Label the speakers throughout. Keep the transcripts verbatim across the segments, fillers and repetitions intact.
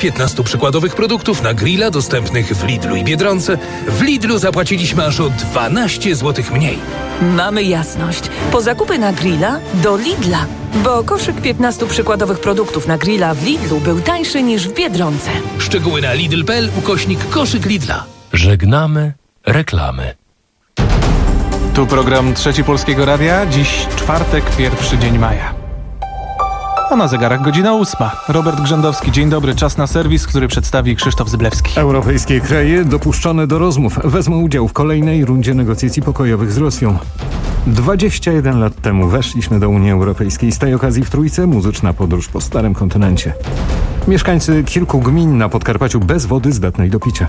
Speaker 1: piętnastu przykładowych produktów na grilla dostępnych w Lidlu i Biedronce, w Lidlu zapłaciliśmy aż o dwanaście złotych mniej.
Speaker 2: Mamy jasność. Po zakupy na grilla do Lidla. Bo koszyk piętnastu przykładowych produktów na grilla w Lidlu był tańszy niż w Biedronce.
Speaker 1: Szczegóły na lidl kropka p l ukośnik koszyk Lidla.
Speaker 3: Żegnamy reklamy.
Speaker 4: Tu program Trzeci Polskiego Radia. Dziś czwartek, pierwszy dzień maja. A na zegarach godzina ósma. Robert Grzędowski, dzień dobry. Czas na serwis, który przedstawi Krzysztof Zyblewski.
Speaker 5: Europejskie kraje dopuszczone do rozmów wezmą udział w kolejnej rundzie negocjacji pokojowych z Rosją. dwadzieścia jeden lat temu weszliśmy do Unii Europejskiej. Z tej okazji w trójce muzyczna podróż po starym kontynencie. Mieszkańcy kilku gmin na Podkarpaciu bez wody zdatnej do picia.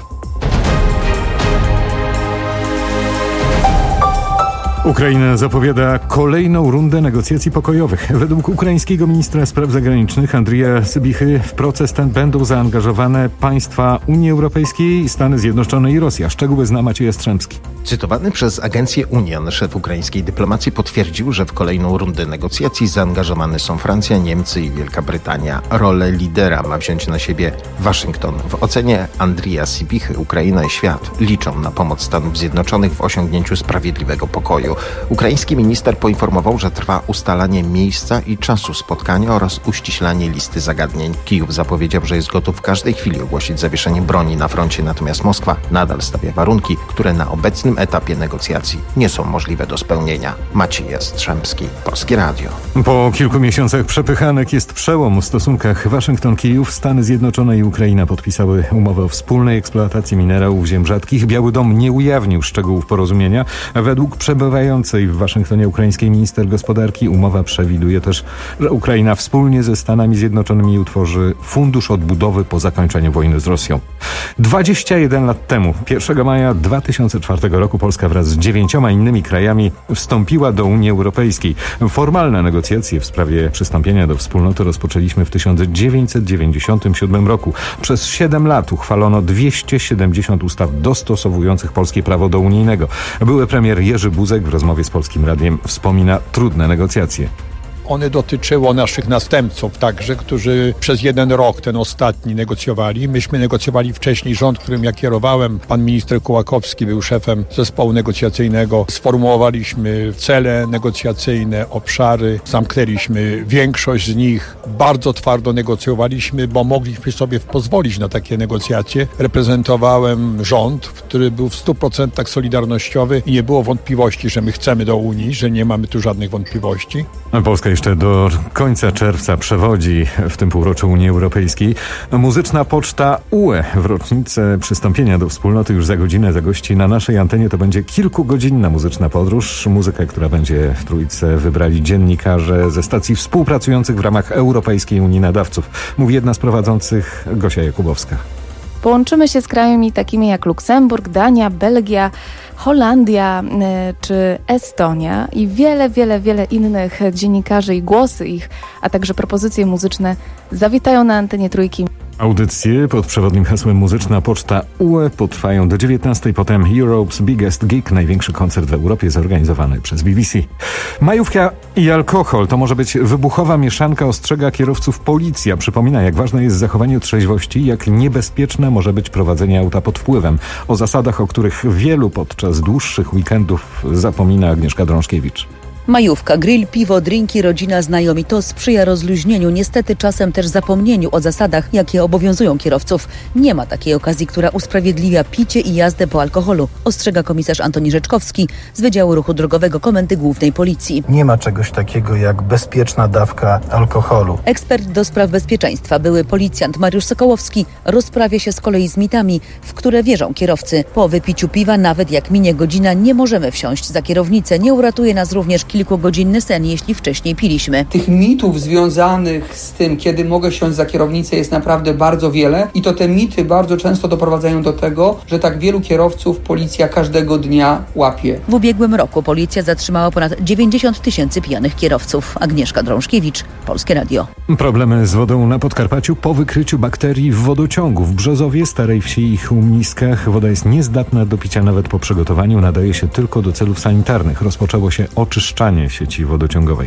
Speaker 5: Ukraina zapowiada kolejną rundę negocjacji pokojowych. Według ukraińskiego ministra spraw zagranicznych Andrija Sybichy w proces ten będą zaangażowane państwa Unii Europejskiej, Stany Zjednoczone i Rosja. Szczegóły zna Maciej Jastrzębski.
Speaker 6: Cytowany przez agencję Union szef ukraińskiej dyplomacji potwierdził, że w kolejną rundę negocjacji zaangażowane są Francja, Niemcy i Wielka Brytania. Rolę lidera ma wziąć na siebie Waszyngton. W ocenie Andrija Sybichy Ukraina i świat liczą na pomoc Stanów Zjednoczonych w osiągnięciu sprawiedliwego pokoju. Ukraiński minister poinformował, że trwa ustalanie miejsca i czasu spotkania oraz uściślanie listy zagadnień. Kijów zapowiedział, że jest gotów w każdej chwili ogłosić zawieszenie broni na froncie, natomiast Moskwa nadal stawia warunki, które na obecnym etapie negocjacji nie są możliwe do spełnienia. Maciej Jastrzębski, Polskie Radio.
Speaker 5: Po kilku miesiącach przepychanek jest przełom w stosunkach Waszyngton-Kijów. Stany Zjednoczone i Ukraina podpisały umowę o wspólnej eksploatacji minerałów ziem rzadkich. Biały Dom nie ujawnił szczegółów porozumienia. Według przebywającej w Waszyngtonie ukraińskiej minister gospodarki umowa przewiduje też, że Ukraina wspólnie ze Stanami Zjednoczonymi utworzy fundusz odbudowy po zakończeniu wojny z Rosją. dwadzieścia jeden lat temu, pierwszego maja dwa tysiące czwartego roku, Polska wraz z dziewięcioma innymi krajami wstąpiła do Unii Europejskiej. Formalne negocjacje w sprawie przystąpienia do wspólnoty rozpoczęliśmy w tysiąc dziewięćset dziewięćdziesiątym siódmym roku. Przez siedem lat uchwalono dwieście siedemdziesiąt ustaw dostosowujących polskie prawo do unijnego. Były premier Jerzy Buzek w rozmowie z Polskim Radiem wspomina trudne negocjacje.
Speaker 7: One dotyczyło naszych następców także, którzy przez jeden rok, ten ostatni, negocjowali. Myśmy negocjowali wcześniej, rząd, którym ja kierowałem, pan minister Kołakowski był szefem zespołu negocjacyjnego. Sformułowaliśmy cele negocjacyjne, obszary, zamknęliśmy większość z nich. Bardzo twardo negocjowaliśmy, bo mogliśmy sobie pozwolić na takie negocjacje. Reprezentowałem rząd, który był w stu procentach solidarnościowy i nie było wątpliwości, że my chcemy do Unii, że nie mamy tu żadnych wątpliwości.
Speaker 5: Polska jeszcze do końca czerwca przewodzi w tym półroczu Unii Europejskiej. Muzyczna Poczta U E w rocznicę przystąpienia do wspólnoty już za godzinę zagości na naszej antenie. To będzie kilkugodzinna muzyczna podróż. Muzykę, która będzie w trójce wybrali dziennikarze ze stacji współpracujących w ramach Europejskiej Unii Nadawców. Mówi jedna z prowadzących, Gosia Jakubowska.
Speaker 8: Połączymy się z krajami takimi jak Luksemburg, Dania, Belgia, Holandia czy Estonia i wiele, wiele, wiele innych dziennikarzy i głosy ich, a także propozycje muzyczne zawitają na antenie Trójki.
Speaker 5: Audycje pod przewodnim hasłem Muzyczna Poczta U E potrwają do dziewiętnastej. Potem Europe's Biggest Gig, największy koncert w Europie zorganizowany przez B B C. Majówka i alkohol to może być wybuchowa mieszanka, ostrzega kierowców policja. Przypomina, jak ważne jest zachowanie trzeźwości, jak niebezpieczne może być prowadzenie auta pod wpływem. O zasadach, o których wielu podczas dłuższych weekendów zapomina Agnieszka Drążkiewicz.
Speaker 9: Majówka, grill, piwo, drinki, rodzina, znajomi to sprzyja rozluźnieniu, niestety czasem też zapomnieniu o zasadach, jakie obowiązują kierowców. Nie ma takiej okazji, która usprawiedliwia picie i jazdę po alkoholu, ostrzega komisarz Antoni Rzeczkowski z Wydziału Ruchu Drogowego Komendy Głównej Policji.
Speaker 10: Nie ma czegoś takiego jak bezpieczna dawka alkoholu.
Speaker 9: Ekspert do spraw bezpieczeństwa, były policjant Mariusz Sokołowski rozprawia się z kolei z mitami, w które wierzą kierowcy. Po wypiciu piwa, nawet jak minie godzina, nie możemy wsiąść za kierownicę. Nie uratuje nas również kilkugodzinny sen, jeśli wcześniej piliśmy.
Speaker 11: Tych mitów związanych z tym, kiedy mogę siąść za kierownicę, jest naprawdę bardzo wiele i to te mity bardzo często doprowadzają do tego, że tak wielu kierowców policja każdego dnia łapie.
Speaker 9: W ubiegłym roku policja zatrzymała ponad dziewięćdziesiąt tysięcy pijanych kierowców. Agnieszka Drążkiewicz, Polskie Radio.
Speaker 5: Problemy z wodą na Podkarpaciu po wykryciu bakterii w wodociągu. W Brzozowie, Starej Wsi i Chełmniskach woda jest niezdatna do picia nawet po przygotowaniu. Nadaje się tylko do celów sanitarnych. Rozpoczęło się oczyszczanie sieci wodociągowej.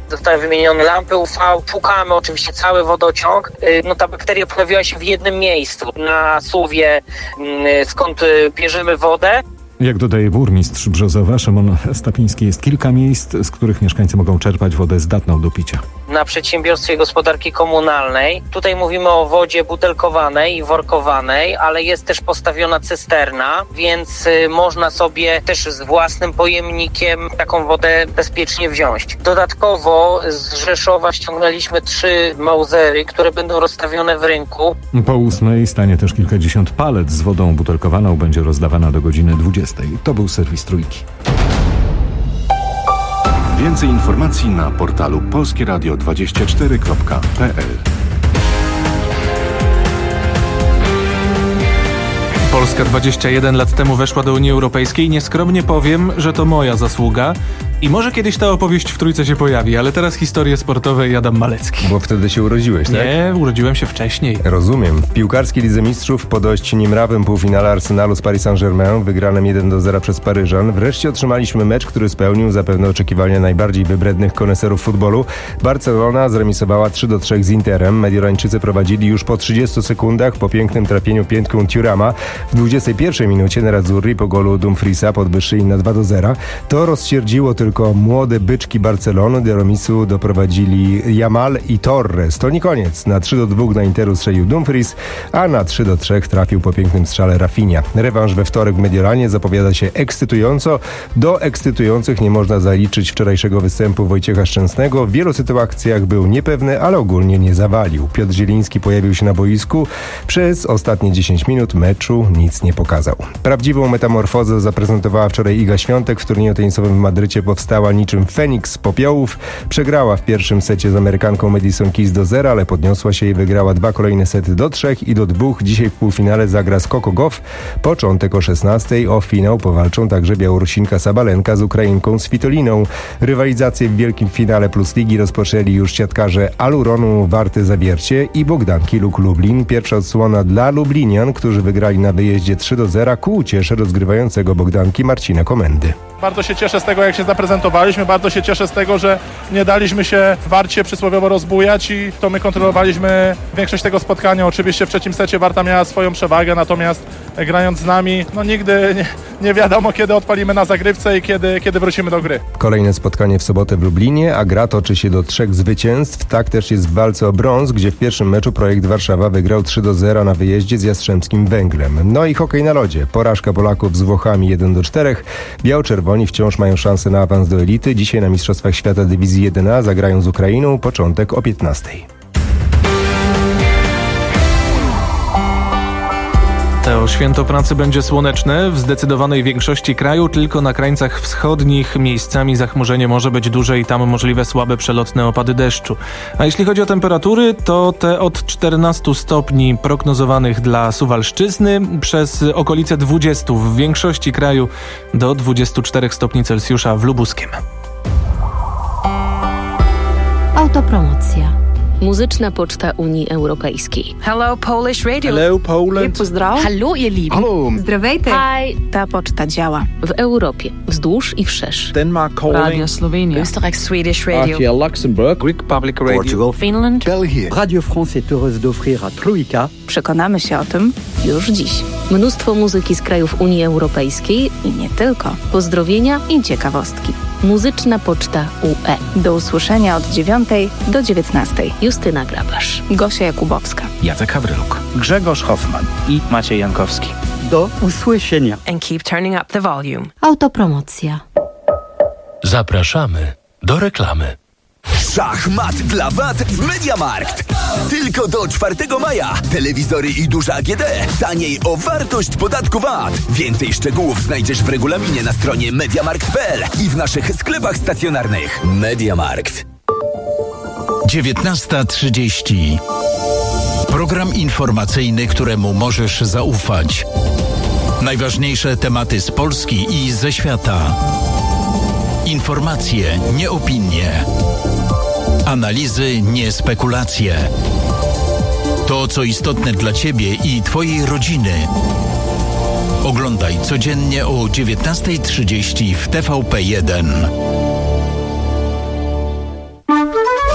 Speaker 12: zostały wymienione lampy U V, szukamy oczywiście cały wodociąg. No ta bakteria pojawiła się w jednym miejscu, na suwie, skąd bierzemy wodę.
Speaker 5: Jak dodaje burmistrz Brzozowa, Szymon Stapiński, jest kilka miejsc, z których mieszkańcy mogą czerpać wodę zdatną do picia.
Speaker 12: Na przedsiębiorstwie gospodarki komunalnej. Tutaj mówimy o wodzie butelkowanej i workowanej, ale jest też postawiona cysterna, więc y, można sobie też z własnym pojemnikiem taką wodę bezpiecznie wziąć. Dodatkowo z Rzeszowa ściągnęliśmy trzy mauzery, które będą rozstawione w rynku.
Speaker 5: Po ósmej stanie też kilkadziesiąt palet z wodą butelkowaną, będzie rozdawana do godziny dwudziestej. To był serwis Trójki.
Speaker 13: Więcej informacji na portalu polskie radio dwadzieścia cztery kropka p l.
Speaker 4: Polska dwadzieścia jeden lat temu weszła do Unii Europejskiej. Nieskromnie powiem, że to moja zasługa. I może kiedyś ta opowieść w Trójce się pojawi, ale teraz historie sportowe Adam Malecki.
Speaker 14: Bo wtedy się urodziłeś, tak?
Speaker 4: Nie, urodziłem się wcześniej.
Speaker 14: Rozumiem. W piłkarskiej Lidze Mistrzów po dość niemrawym półfinale Arsenalu z Paris Saint-Germain, wygranym jeden do zera przez Paryżan, wreszcie otrzymaliśmy mecz, który spełnił zapewne oczekiwania najbardziej wybrednych koneserów futbolu. Barcelona zremisowała trzy do trzech z Interem. Mediorańczycy prowadzili już po trzydziestu sekundach po pięknym trafieniu piętką Thurama. W dwudziestej pierwszej minucie Nerazzurri po golu Dumfriesa podwyższyli na dwa do zera. To rozsierdziło tylko młode byczki Barcelony. Do remisu doprowadzili Yamal i Torres. To nie koniec. Na trzy do dwóch na Interu strzelił Dumfries, a na trzy do trzech trafił po pięknym strzale Rafinha. Rewanż we wtorek w Mediolanie zapowiada się ekscytująco. Do ekscytujących nie można zaliczyć wczorajszego występu Wojciecha Szczęsnego. W wielu sytuacjach był niepewny, ale ogólnie nie zawalił. Piotr Zieliński pojawił się na boisku. Przez ostatnie dziesięć minut meczu nic nie pokazał. Prawdziwą metamorfozę zaprezentowała wczoraj Iga Świątek. W turnieju tenisowym w Madrycie powstała niczym Feniks z popiołów. Przegrała w pierwszym secie z Amerykanką Madison Keys do zera, ale podniosła się i wygrała dwa kolejne sety do trzech i do dwóch. Dzisiaj w półfinale zagra z Coco Gauff. Początek o szesnastej. O finał powalczą także Białorusinka Sabalenka z Ukrainką Svitoliną. Rywalizację w wielkim finale Plus Ligi rozpoczęli już siatkarze Aluronu Warty Zawiercie i Bogdanki Luk Lublin. Pierwsza odsłona dla Lublinian, którzy wygrali na wyjeździe trzy do zera ku uciesze rozgrywającego Bogdanki Marcina Komendy.
Speaker 15: Bardzo się cieszę z tego, jak się zaprezentowaliśmy, bardzo się cieszę z tego, że nie daliśmy się Warcie przysłowiowo rozbujać i to my kontrolowaliśmy większość tego spotkania. Oczywiście w trzecim secie Warta miała swoją przewagę, natomiast grając z nami, no nigdy nie, nie wiadomo, kiedy odpalimy na zagrywce i kiedy, kiedy wrócimy do gry.
Speaker 14: Kolejne spotkanie w sobotę w Lublinie, a gra toczy się do trzech zwycięstw. Tak też jest w walce o brąz, gdzie w pierwszym meczu Projekt Warszawa wygrał trzy do zera na wyjeździe z Jastrzębskim Węglem. No i hokej na lodzie. Porażka Polaków z Włochami jeden do czterech. Biało-czerwoni wciąż mają szansę na awans do elity. Dzisiaj na Mistrzostwach Świata Dywizji jeden A zagrają z Ukrainą. Początek o piętnastej.
Speaker 4: To święto pracy będzie słoneczne w zdecydowanej większości kraju, tylko na krańcach wschodnich miejscami zachmurzenie może być duże i tam możliwe słabe przelotne opady deszczu. A jeśli chodzi o temperatury, to te od czternastu stopni prognozowanych dla Suwalszczyzny przez okolice dwudziestu w większości kraju do dwudziestu czterech stopni Celsjusza w Lubuskiem.
Speaker 16: Autopromocja. Muzyczna poczta Unii Europejskiej.
Speaker 17: Hello Polish Radio.
Speaker 15: Hello Poland.
Speaker 17: Pozdrav.
Speaker 16: Hallo ihr Lieben.
Speaker 15: Hallo.
Speaker 17: Zdravejte.
Speaker 16: Hi. Ta poczta działa w Europie, wzdłuż i wszerz.
Speaker 15: Denmark calling.
Speaker 17: Radio Slovenia. Österreich Swedish Radio.
Speaker 15: Luxembourg. Greek Public Radio.
Speaker 17: Portugal. Finland.
Speaker 15: Belgium.
Speaker 18: Radio France est heureuse d'offrir à Trójka.
Speaker 16: Przekonamy się o tym już dziś. Mnóstwo muzyki z krajów Unii Europejskiej i nie tylko. Pozdrowienia i ciekawostki. Muzyczna poczta U E.
Speaker 8: Do usłyszenia od dziewiątej do dziewiętnastej.
Speaker 16: Justyna Grabasz.
Speaker 8: Gosia Jakubowska.
Speaker 1: Jacek Hawryluk.
Speaker 18: Grzegorz Hoffman
Speaker 10: i Maciej Jankowski.
Speaker 18: Do usłyszenia.
Speaker 17: And keep turning up the volume.
Speaker 16: Autopromocja.
Speaker 3: Zapraszamy do reklamy.
Speaker 19: Szachmat dla V A T w MediaMarkt. Tylko do czwartego maja. Telewizory i duże A G D. Taniej o wartość podatku V A T. Więcej szczegółów znajdziesz w regulaminie na stronie mediamarkt kropka p l i w naszych sklepach stacjonarnych. MediaMarkt.
Speaker 20: dziewiętnasta trzydzieści. Program informacyjny, któremu możesz zaufać. Najważniejsze tematy z Polski i ze świata. Informacje, nie opinie. Analizy, nie spekulacje. To, co istotne dla Ciebie i Twojej rodziny. Oglądaj codziennie o dziewiętnasta trzydzieści w T V P jeden.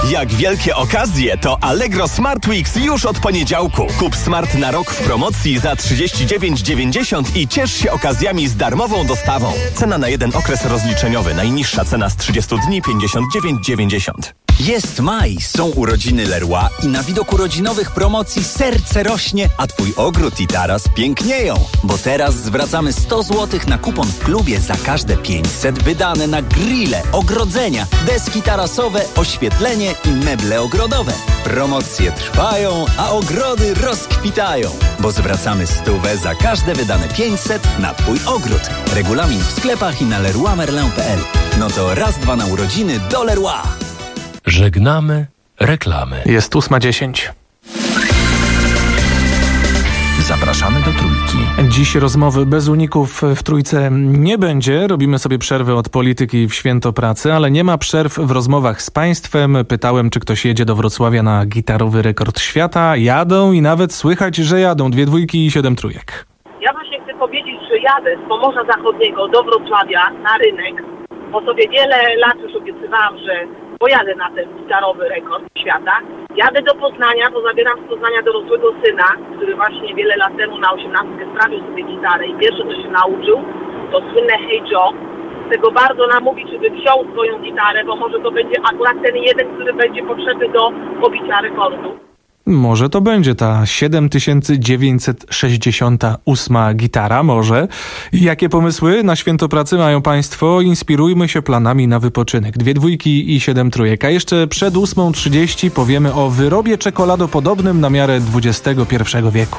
Speaker 21: Jak wielkie okazje, to Allegro Smart Weeks już od poniedziałku. Kup Smart na rok w promocji za trzydzieści dziewięć dziewięćdziesiąt i ciesz się okazjami z darmową dostawą. Cena na jeden okres rozliczeniowy. Najniższa cena z trzydziestu dni pięćdziesiąt dziewięć dziewięćdziesiąt.
Speaker 22: Jest maj, są urodziny Leroy i na widok urodzinowych promocji serce rośnie, a twój ogród i taras pięknieją. Bo teraz zwracamy sto złotych na kupon w klubie za każde pięćset wydane na grille, ogrodzenia, deski tarasowe, oświetlenie i meble ogrodowe. Promocje trwają, a ogrody rozkwitają. Bo zwracamy stówę za każde wydane pięćset na twój ogród. Regulamin w sklepach i na leroy merlin kropka p l. No to raz, dwa na urodziny do Leroy.
Speaker 3: Żegnamy reklamy.
Speaker 4: Jest ósma dziesięć.
Speaker 20: Zapraszamy do Trójki.
Speaker 4: Dziś rozmowy bez uników w Trójce nie będzie. Robimy sobie przerwę od polityki w święto pracy, ale nie ma przerw w rozmowach z państwem. Pytałem, czy ktoś jedzie do Wrocławia na gitarowy rekord świata. Jadą i nawet słychać, że jadą. Dwie dwójki i siedem trójek.
Speaker 23: Ja właśnie chcę powiedzieć, że jadę z Pomorza Zachodniego do Wrocławia na rynek, bo sobie wiele lat już obiecywałam, że pojadę na ten gitarowy rekord świata. Jadę do Poznania, bo zabieram z Poznania dorosłego syna, który właśnie wiele lat temu na osiemnastkę sprawił sobie gitarę i pierwsze, co się nauczył, to słynne Hey Joe. Chcę go bardzo namówić, żeby wziął swoją gitarę, bo może to będzie akurat ten jeden, który będzie potrzebny do pobicia rekordu.
Speaker 4: Może to będzie ta siedem tysięcy dziewięćset sześćdziesiąta ósma gitara, może. Jakie pomysły na święto pracy mają państwo? Inspirujmy się planami na wypoczynek. Dwie dwójki i siedem trójek. A jeszcze przed ósmą trzydzieści powiemy o wyrobie czekoladopodobnym na miarę dwudziestego pierwszego wieku.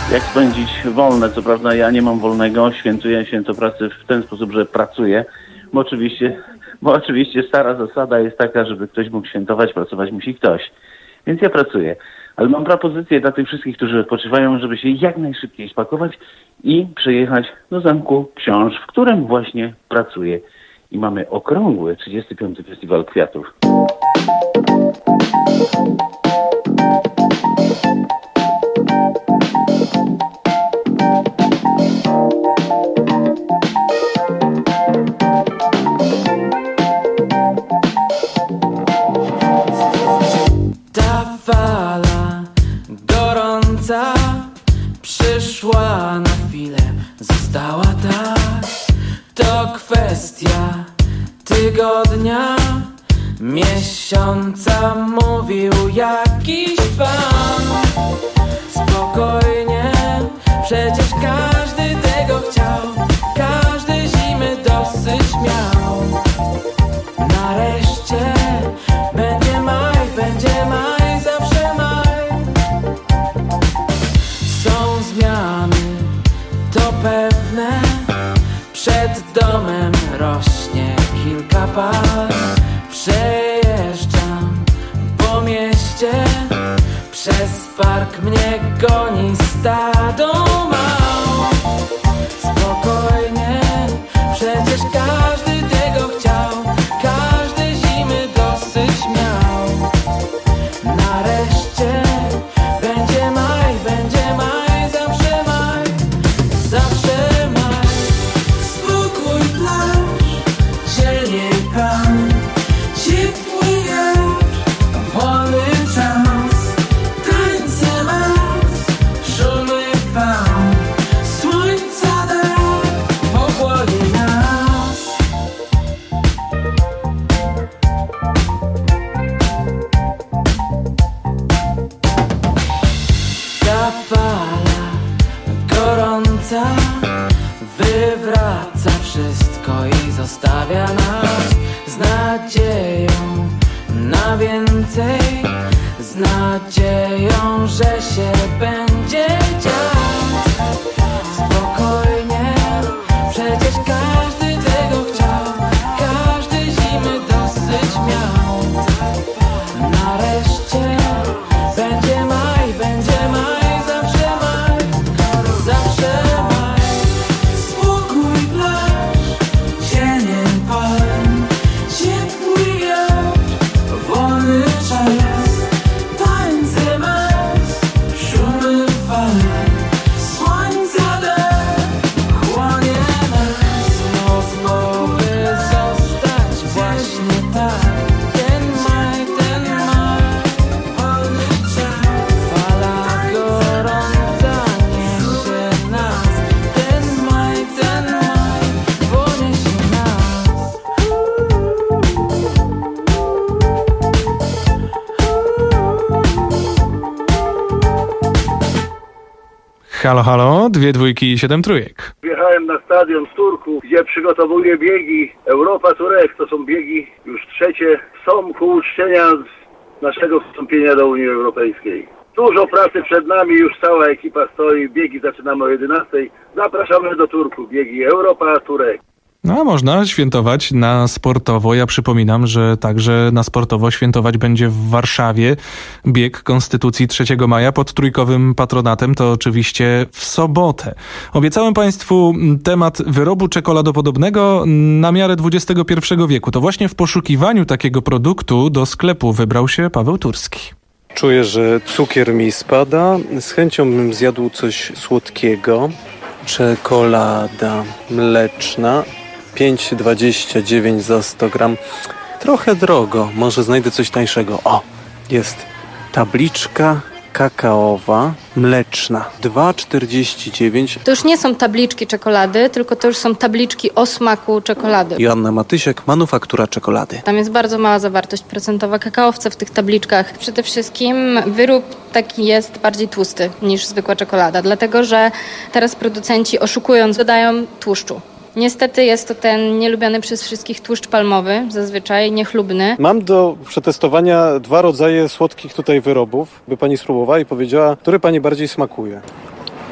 Speaker 2: Jak spędzić wolne? Co prawda ja nie mam wolnego, świętuję święto pracy w ten sposób, że pracuję, bo oczywiście, bo oczywiście stara zasada jest taka, żeby ktoś mógł świętować, pracować musi ktoś. Więc ja pracuję. Ale mam propozycję dla tych wszystkich, którzy odpoczywają, żeby się jak najszybciej spakować i przyjechać do Zamku Książ, w którym właśnie pracuję. I mamy okrągły trzydziesty piąty Festiwal Kwiatów.
Speaker 6: Ta fala gorąca przyszła na chwilę, została tak. To kwestia tygodnia, miesiąca, mówił jakiś pan. Spokojnie, przecież każdy tego chciał, każdy zimy dosyć miał. Nareszcie będzie maj, będzie maj, zawsze maj. Są zmiany, to pewne, przed domem rośnie kilka par. Przejeżdżam po mieście, przez park mnie goni stado mał. Spokojnie, przecież każdy tego chciał, każdy zimy dosyć miał. Nareszcie będzie maj, będzie maj, zawsze maj, zawsze maj. Spokój, plaż, zieleń, pan, ciepły wiatr, wolny czas, tańce mas, szumy fal, słońca deszcz ochłonie nas. Ta fala gorąca wywraca wszystko i zostawia nas z nadzieją na więcej, z nadzieją, że się będzie dziać. Spokojnie, przecież każdy tego chciał, każdy zimy dosyć miał. Nareszcie będzie maj, będzie maj, zawsze maj, zawsze maj. Spokój, plaż, zieleń, palm, ciepły wiatr, wolny czas, tańce mas, szumy fal, słońca deszcz chłonie nas. Noc mogły zostać właśnie tak. Ten maj, ten maj, wolny czas, fala gorąca niesie nas. Ten maj, ten maj, poniesie nas.
Speaker 4: Halo, halo, dwie dwójki i siedem trójek.
Speaker 7: Wjechałem na stadion z Turku, gdzie przygotowuję biegi Europa Turek. To są biegi już trzecie, są ku uczczenia z naszego wstąpienia do Unii Europejskiej. Dużo pracy przed nami, już cała ekipa stoi, biegi zaczynamy o jedenastej. Zapraszamy do Turku, biegi Europa Turek.
Speaker 4: No, a można świętować na sportowo. Ja przypominam, że także na sportowo świętować będzie w Warszawie bieg Konstytucji trzeciego maja pod trójkowym patronatem. To oczywiście w sobotę. Obiecałem Państwu temat wyrobu czekoladopodobnego na miarę dwudziestego pierwszego wieku. To właśnie w poszukiwaniu takiego produktu do sklepu wybrał się Paweł Turski.
Speaker 24: Czuję, że cukier mi spada. Z chęcią bym zjadł coś słodkiego. Czekolada mleczna. pięć dwadzieścia dziewięć za sto gram. Trochę drogo. Może znajdę coś tańszego. O, jest tabliczka kakaowa mleczna. dwa czterdzieści dziewięć.
Speaker 25: To już nie są tabliczki czekolady, tylko to już są tabliczki o smaku czekolady.
Speaker 24: Joanna Matysiak, Manufaktura Czekolady.
Speaker 25: Tam jest bardzo mała zawartość procentowa kakaowca w tych tabliczkach. Przede wszystkim wyrób taki jest bardziej tłusty niż zwykła czekolada, dlatego że teraz producenci oszukując dodają tłuszczu. Niestety jest to ten nielubiany przez wszystkich tłuszcz palmowy, zazwyczaj niechlubny.
Speaker 24: Mam do przetestowania dwa rodzaje słodkich tutaj wyrobów, by pani spróbowała i powiedziała, który pani bardziej smakuje.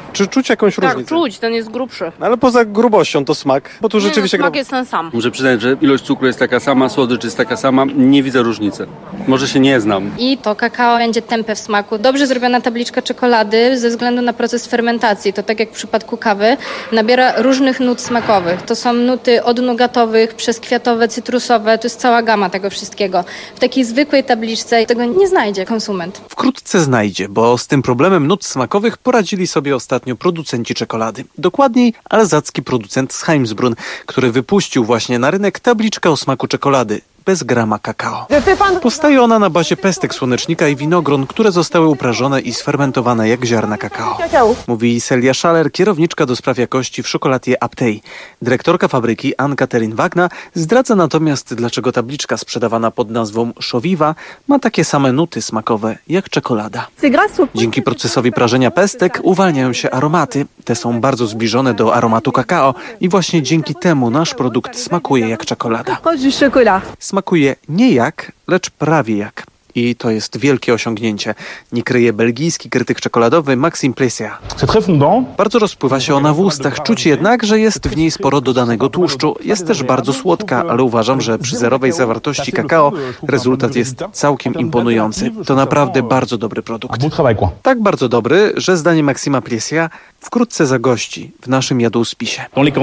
Speaker 24: Czy czuć jakąś
Speaker 5: Tak,
Speaker 24: różnicę?
Speaker 5: czuć, ten jest grubszy.
Speaker 24: Ale poza grubością to smak, bo tu
Speaker 5: Nie,
Speaker 24: rzeczywiście...
Speaker 5: no, smak
Speaker 24: gra-
Speaker 5: jest ten sam.
Speaker 9: Muszę przyznać, że ilość cukru jest taka sama, słodycz jest taka sama, nie widzę różnicy. Może się nie znam.
Speaker 25: I to kakao będzie tępe w smaku. Dobrze zrobiona tabliczka czekolady ze względu na proces fermentacji. To tak jak w przypadku kawy, nabiera różnych nut smakowych. To są nuty od nugatowych, przez kwiatowe, cytrusowe. To jest cała gama tego wszystkiego. W takiej zwykłej tabliczce tego nie znajdzie konsument.
Speaker 4: Wkrótce znajdzie, bo z tym problemem nut smakowych poradzili sobie ostatnio producenci czekolady. Dokładniej alzacki producent z Heimsbrunn, który wypuścił właśnie na rynek tabliczkę o smaku czekolady bez grama kakao. Powstaje ona na bazie pestek słonecznika i winogron, które zostały uprażone i sfermentowane jak ziarna kakao. Mówi Celia Schaller, kierowniczka do spraw jakości w Chocolatier Aptej. Dyrektorka fabryki Ann-Kathrin Wagner zdradza natomiast, dlaczego tabliczka sprzedawana pod nazwą Szowiwa ma takie same nuty smakowe jak czekolada. Dzięki procesowi prażenia pestek uwalniają się aromaty. Te są bardzo zbliżone do aromatu kakao i właśnie dzięki temu nasz produkt smakuje jak czekolada. Smakuje nie jak, lecz prawie jak. I to jest wielkie osiągnięcie. Nie kryje belgijski krytyk czekoladowy Maxime Plessier. Bardzo rozpływa się ona w ustach, czuć jednak, że jest w niej sporo dodanego tłuszczu. Jest też bardzo słodka, ale uważam, że przy zerowej zawartości kakao rezultat jest całkiem imponujący. To naprawdę bardzo dobry produkt. Tak bardzo dobry, że zdaniem Maxima Plessier wkrótce zagości w naszym jadłospisie.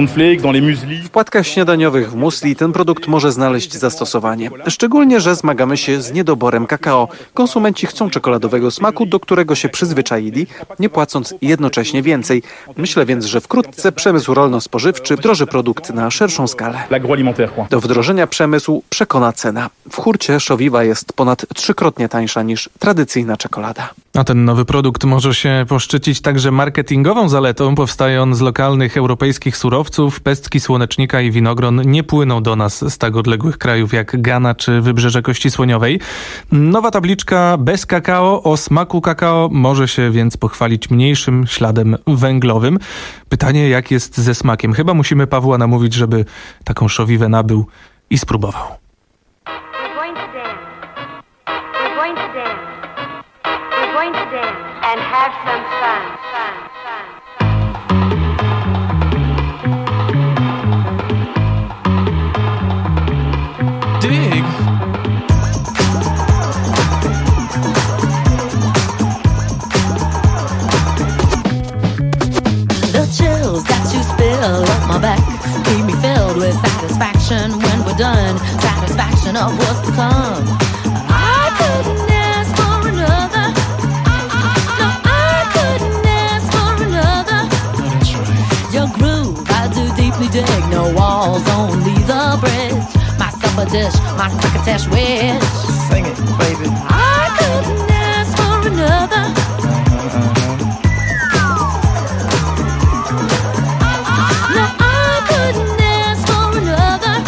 Speaker 4: W płatkach śniadaniowych, w musli ten produkt może znaleźć zastosowanie. Szczególnie, że zmagamy się z niedoborem kakao. Konsumenci chcą czekoladowego smaku, do którego się przyzwyczaili, nie płacąc jednocześnie więcej. Myślę więc, że wkrótce przemysł rolno-spożywczy wdroży produkt na szerszą skalę. Do wdrożenia przemysłu przekona cena. W hurcie Szowiwa jest ponad trzykrotnie tańsza niż tradycyjna czekolada. A ten nowy produkt może się poszczycić także marketingową zaletą. Powstaje on z lokalnych europejskich surowców. Pestki słonecznika i winogron nie płyną do nas z tak odległych krajów jak Gana czy Wybrzeże Kości Słoniowej. Nowa tabliczka bez kakao o smaku kakao może się więc pochwalić mniejszym śladem węglowym. Pytanie, jak jest ze smakiem? Chyba musimy Pawła namówić, żeby taką Szowiwę nabył i spróbował.
Speaker 11: And have some fun, fun, fun.
Speaker 6: Dig.
Speaker 12: The chills that you spill up my back keep me filled with satisfaction when we're done. Satisfaction of what's to come. I couldn't ask for another. Your groove, I do deeply dig. No walls, only the bridge. My supper dish, my crocketesh wish. Sing it, baby. I couldn't ask for another. No, I couldn't ask for another.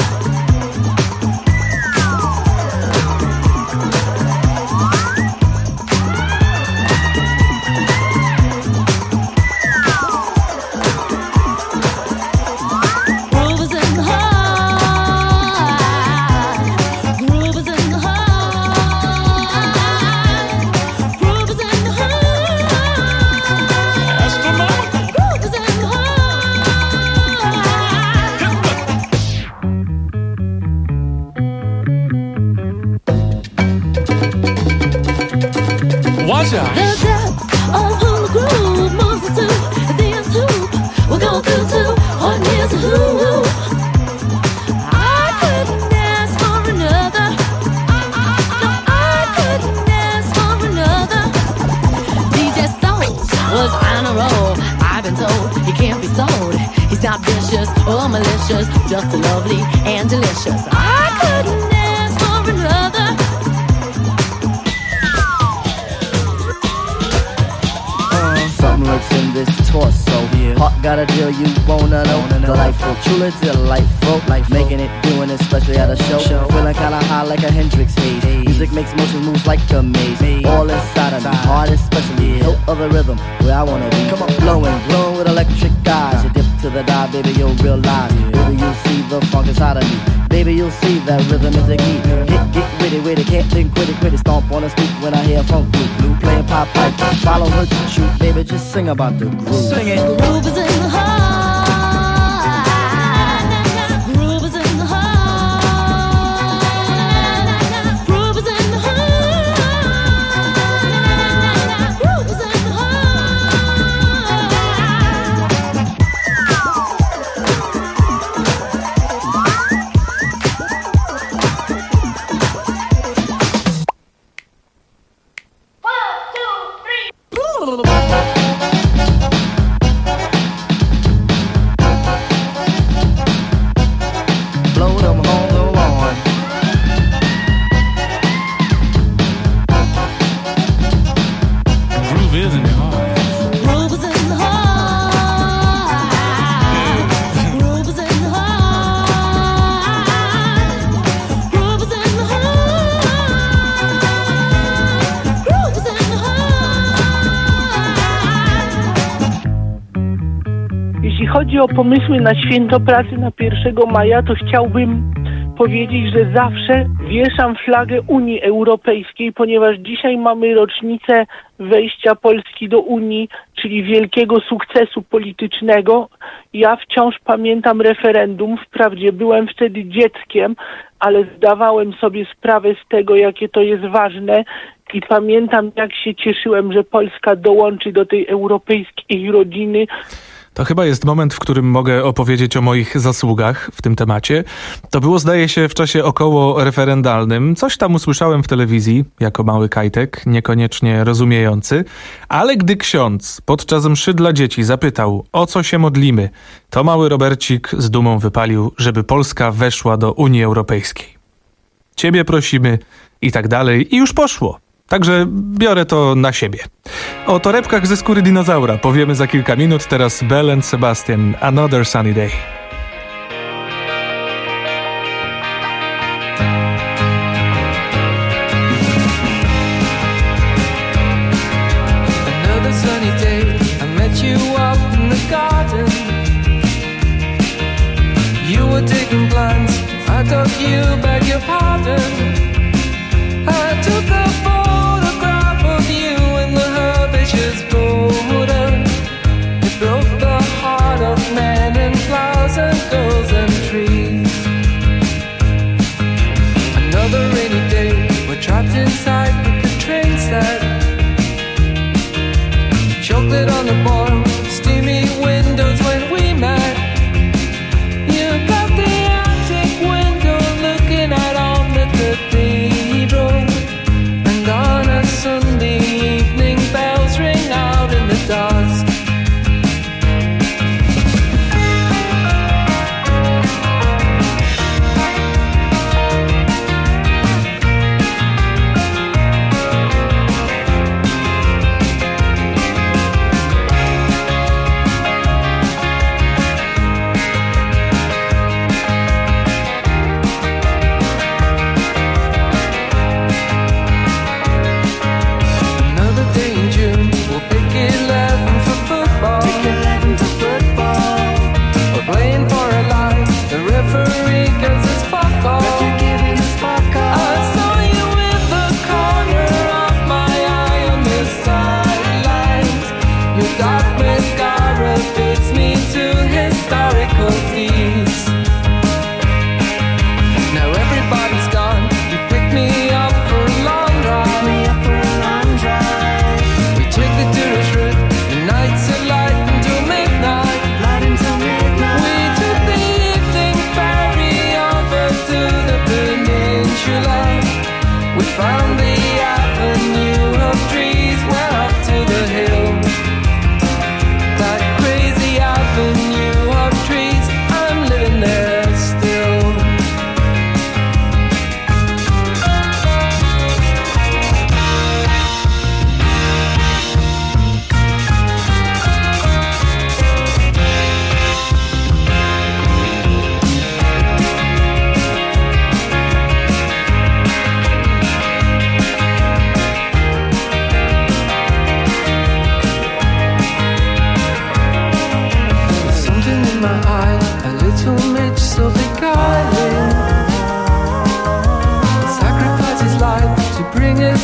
Speaker 6: Watch out.
Speaker 12: The depth of who the groove moves us to the end hoop. We're going through to what is who. I couldn't ask for another. No, I couldn't ask for another. D J Soul was on a roll. I've been told he can't be sold. He's not vicious or malicious, just lovely and delicious. I couldn't ask for another.
Speaker 13: Something lurks in this torso. Yeah. Heart got a deal you wanna know. Wanna know. Delightful, truly delightful. Life making it, doing it, especially at a show. show. Feeling kinda high like a Hendrix haze. Hey. Music makes motion moves like a maze. Hey. All inside of me, heart especially. Yeah. No other rhythm where I wanna be. Come on, flowing, glowing with electric eyes. You dip to the dive, baby, you'll realize. Yeah. Baby, you'll see the funk inside of me. Baby, you'll see that rhythm is a key. Get, get witty, witty, can't think, quitty, quitty. Stomp on the street when I hear funk blue, blue playing pop pipe. Follow her to shoot, baby, just sing about the groove. Sing it.
Speaker 12: The groove is in the heart. Groove is in the heart. Groove is in the heart. Groove is in the heart.
Speaker 13: Blow them horns along.
Speaker 4: Groove is in the heart.
Speaker 12: Groove is in the heart. Groove is in the heart. Groove is in the heart. Groove is in the heart.
Speaker 1: Jeśli chodzi o pomysły na święto pracy na pierwszego maja, to chciałbym powiedzieć, że zawsze wieszam flagę Unii Europejskiej, ponieważ dzisiaj mamy rocznicę wejścia Polski do Unii, czyli wielkiego sukcesu politycznego. Ja wciąż pamiętam referendum, wprawdzie byłem wtedy dzieckiem, ale zdawałem sobie sprawę z tego, jakie to jest ważne i pamiętam, jak się cieszyłem, że Polska dołączy do tej europejskiej rodziny.
Speaker 4: To chyba jest moment, w którym mogę opowiedzieć o moich zasługach w tym temacie. To było, zdaje się, w czasie około referendalnym. Coś tam usłyszałem w telewizji, jako mały kajtek, niekoniecznie rozumiejący. Ale gdy ksiądz podczas mszy dla dzieci zapytał, o co się modlimy, to mały Robercik z dumą wypalił, żeby Polska weszła do Unii Europejskiej. Ciebie prosimy i tak dalej. I już poszło. Także biorę to na siebie. O torebkach ze skóry dinozaura powiemy za kilka minut. Teraz Belle and Sebastian, Another Sunny Day.
Speaker 6: Another sunny day, I met you up in the garden. You were taking plans, I took you, beg your pardon. I took a photograph of you in the herbaceous border. It broke the heart of men and flowers and girls and trees. Another rainy day, we're trapped inside with the train set. Chocolate on the boil, steamy windows when we met. You got the attic window looking out on the good things.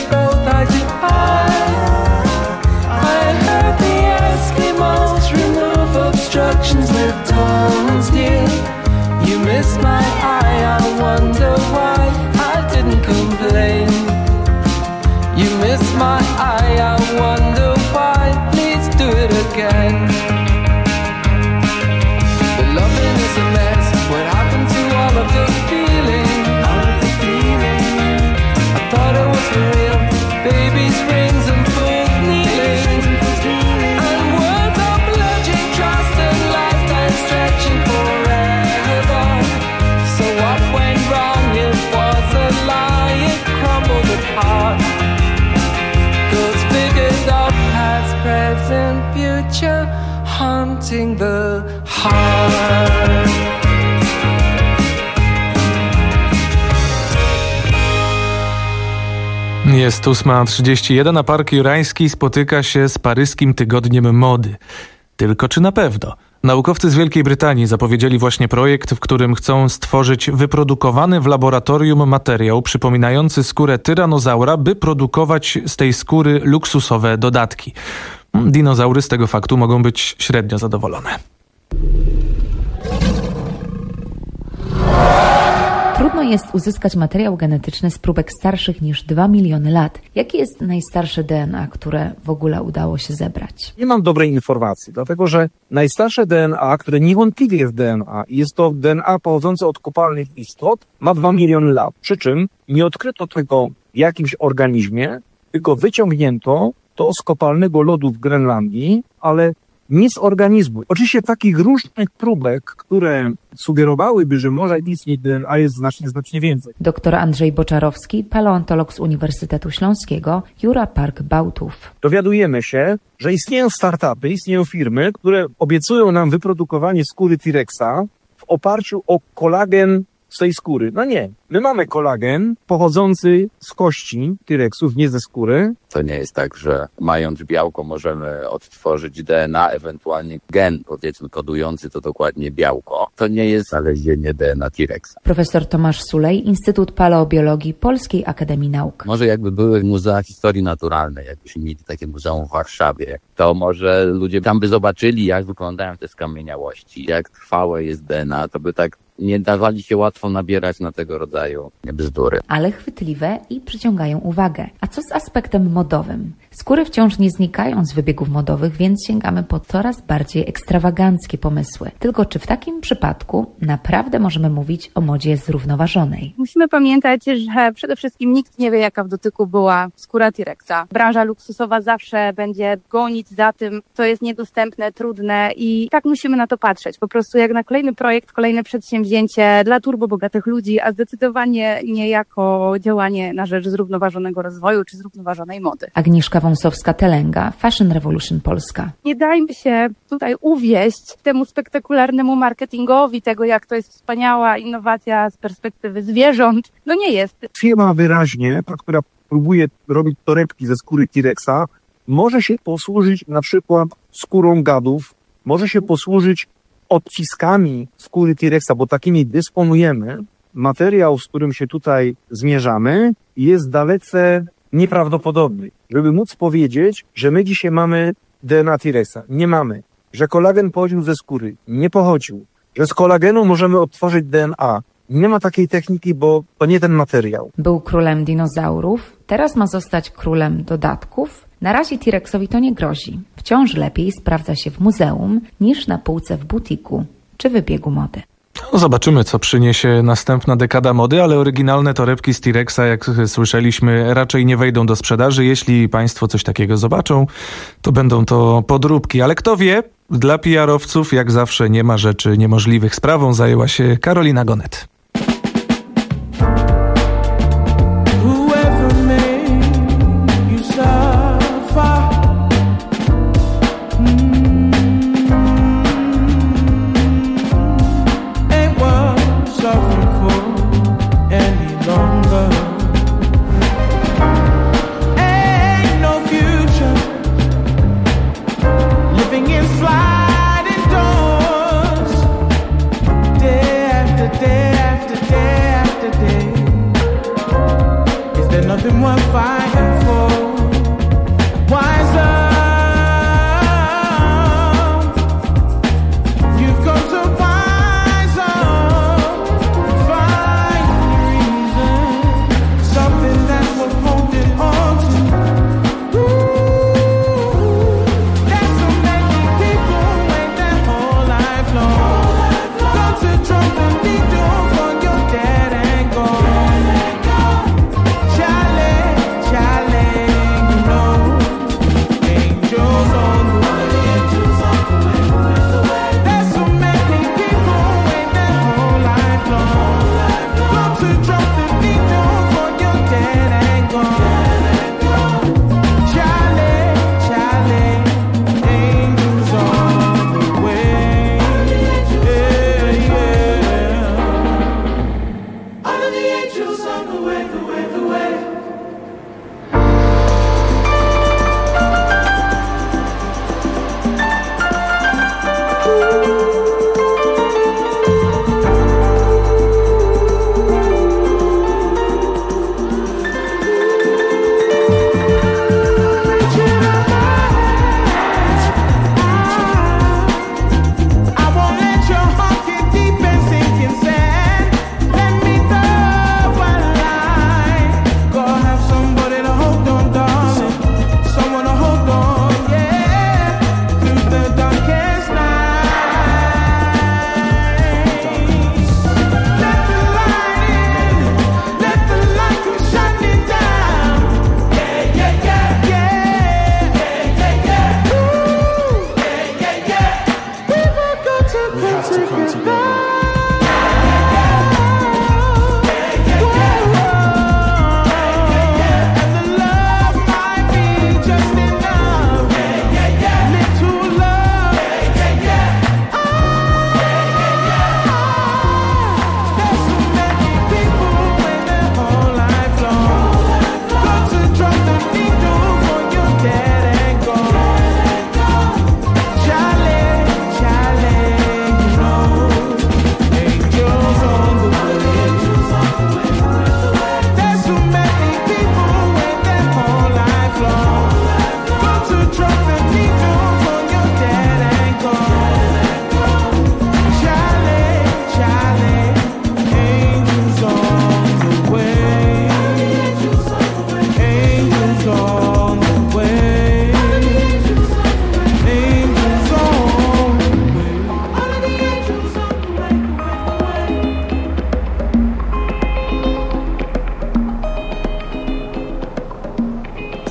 Speaker 6: both eyes you hide. I heard the Eskimos remove obstructions with tongues near. You missed my eye, I wonder why I didn't complain. You missed my eye, I wonder why. Please do it again. The loving is a mess. What happened to all of the feeling? All of the feeling. I thought it was for real. Baby's rings and fools kneeling. And words of pledging trust and lifetime stretching forever. So what went wrong? It was a lie. It crumbled apart. Goes figures of past, present, future, haunting the heart.
Speaker 4: Jest ósma trzydzieści jeden, a Park Jurajski spotyka się z paryskim tygodniem mody. Tylko czy na pewno? Naukowcy z Wielkiej Brytanii zapowiedzieli właśnie projekt, w którym chcą stworzyć wyprodukowany w laboratorium materiał przypominający skórę tyranozaura, by produkować z tej skóry luksusowe dodatki. Dinozaury z tego faktu mogą być średnio zadowolone.
Speaker 5: Trudno jest uzyskać materiał genetyczny z próbek starszych niż dwa miliony lat. Jakie jest najstarsze D N A, które w ogóle udało się zebrać?
Speaker 8: Nie mam dobrej informacji, dlatego że najstarsze D N A, które niewątpliwie jest D N A i jest to D N A pochodzące od kopalnych istot, ma dwa miliony lat. Przy czym nie odkryto tego w jakimś organizmie, tylko wyciągnięto to z kopalnego lodu w Grenlandii, ale nie z organizmu. Oczywiście takich różnych próbek, które sugerowałyby, że może istnieć D N A, jest znacznie, znacznie więcej.
Speaker 5: Doktor Andrzej Boczarowski, paleontolog z Uniwersytetu Śląskiego, Jura Park Bałtów.
Speaker 8: Dowiadujemy się, że istnieją startupy, istnieją firmy, które obiecują nam wyprodukowanie skóry T-Rexa w oparciu o kolagen z tej skóry. No nie. My mamy kolagen pochodzący z kości T-Rexów, nie ze skóry.
Speaker 10: To nie jest tak, że mając białko możemy odtworzyć D N A, ewentualnie gen, powiedzmy, kodujący to dokładnie białko. To nie jest znalezienie D N A T-Rexa.
Speaker 5: Profesor Tomasz Sulej, Instytut Paleobiologii Polskiej Akademii Nauk.
Speaker 10: Może jakby były muzea historii naturalnej, jakbyśmy mieli takie muzeum w Warszawie, to może ludzie tam by zobaczyli, jak wyglądają te skamieniałości, jak trwałe jest D N A, to by tak nie dawali się łatwo nabierać na tego rodzaju bzdury.
Speaker 5: Ale chwytliwe i przyciągają uwagę. A co z aspektem modowym? Skóry wciąż nie znikają z wybiegów modowych, więc sięgamy po coraz bardziej ekstrawaganckie pomysły. Tylko czy w takim przypadku naprawdę możemy mówić o modzie zrównoważonej?
Speaker 14: Musimy pamiętać, że przede wszystkim nikt nie wie, jaka w dotyku była skóra T-Rexa. Branża luksusowa zawsze będzie gonić za tym, co jest niedostępne, trudne i tak musimy na to patrzeć. Po prostu jak na kolejny projekt, kolejne przedsięwzięcie dla turbobogatych ludzi, a zdecydowanie nie jako działanie na rzecz zrównoważonego rozwoju czy zrównoważonej mody.
Speaker 5: Agnieszka Wąsowska-Telenga, Fashion Revolution Polska.
Speaker 14: Nie dajmy się tutaj uwieść temu spektakularnemu marketingowi tego, jak to jest wspaniała innowacja z perspektywy zwierząt. No nie jest.
Speaker 8: Firma wyraźnie, ta, która próbuje robić torebki ze skóry T-Rexa, może się posłużyć na przykład skórą gadów, może się posłużyć odciskami skóry T-Rexa, bo takimi dysponujemy. Materiał, z którym się tutaj zmierzamy, jest dalece nieprawdopodobny. Żeby móc powiedzieć, że my dzisiaj mamy D N A T-Rexa. Nie mamy. Że kolagen pochodził ze skóry. Nie pochodził. Że z kolagenu możemy odtworzyć D N A. Nie ma takiej techniki, bo to nie ten materiał.
Speaker 5: Był królem dinozaurów, teraz ma zostać królem dodatków. Na razie T-Rexowi to nie grozi. Wciąż lepiej sprawdza się w muzeum niż na półce w butiku czy wybiegu mody.
Speaker 4: No zobaczymy, co przyniesie następna dekada mody, ale oryginalne torebki z T-Rexa, jak słyszeliśmy, raczej nie wejdą do sprzedaży. Jeśli państwo coś takiego zobaczą, to będą to podróbki. Ale kto wie, dla P R owców jak zawsze nie ma rzeczy niemożliwych. Sprawą zajęła się Karolina Gonet.
Speaker 6: Day after day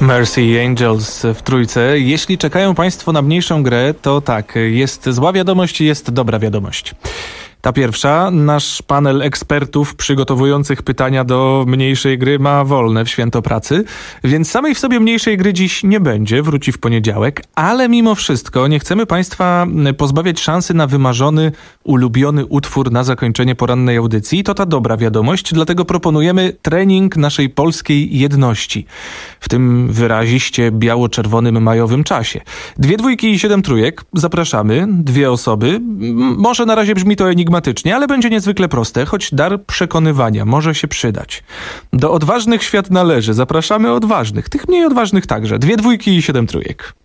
Speaker 4: Mercy Angels w trójce. Jeśli czekają Państwo na mniejszą grę, to tak, jest zła wiadomość i jest dobra wiadomość. Ta pierwsza, nasz panel ekspertów przygotowujących pytania do mniejszej gry ma wolne w święto pracy, więc samej w sobie mniejszej gry dziś nie będzie, wróci w poniedziałek, ale mimo wszystko nie chcemy Państwa pozbawiać szansy na wymarzony, ulubiony utwór na zakończenie porannej audycji. To ta dobra wiadomość, dlatego proponujemy trening naszej polskiej jedności w tym wyraziście biało-czerwonym majowym czasie. Dwie dwójki i siedem trójek, zapraszamy, dwie osoby. M- może na razie brzmi to enigmatycznie, ale będzie niezwykle proste, choć dar przekonywania może się przydać. Do odważnych świat należy, zapraszamy odważnych, tych mniej odważnych także. Dwie dwójki i siedem trójek.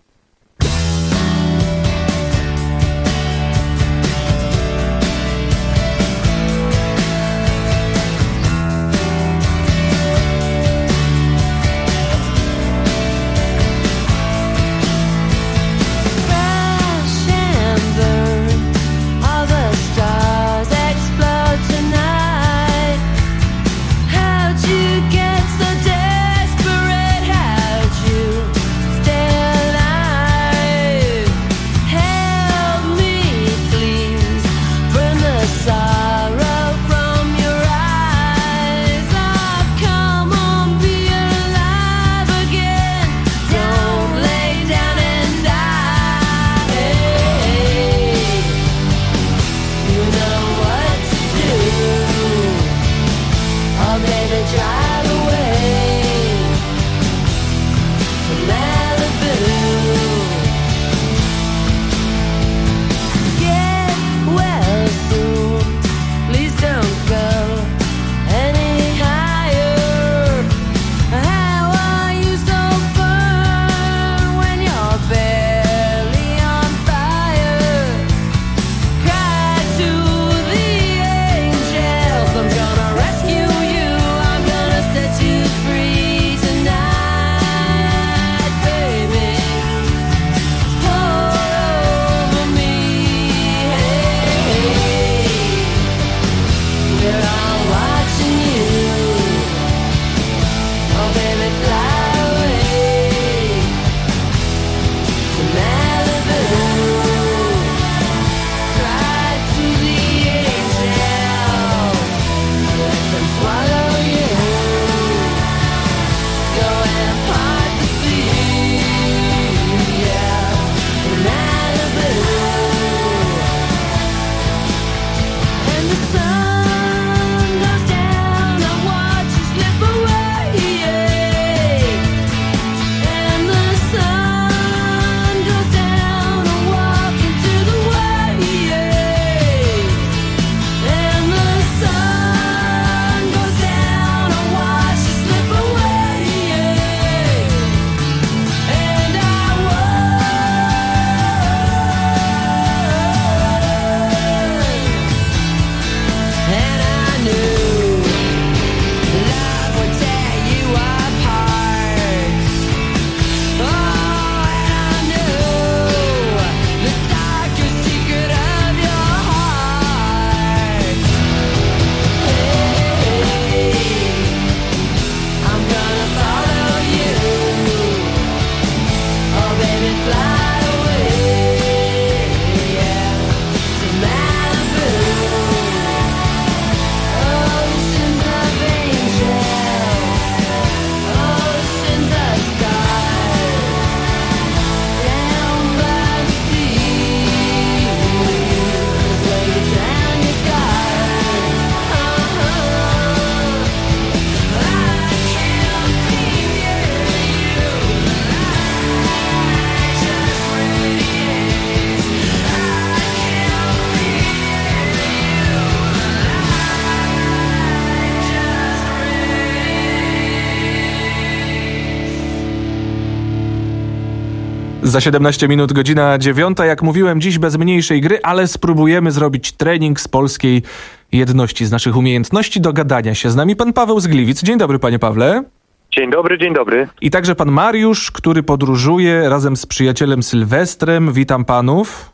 Speaker 4: Za siedemnaście minut godzina dziewiąta. Jak mówiłem, dziś bez mniejszej gry, ale spróbujemy zrobić trening z polskiej jedności, z naszych umiejętności dogadania się. Z nami pan Paweł z Gliwic. Dzień dobry, panie Pawle.
Speaker 15: Dzień dobry, dzień dobry.
Speaker 4: I także pan Mariusz, który podróżuje razem z przyjacielem Sylwestrem. Witam panów.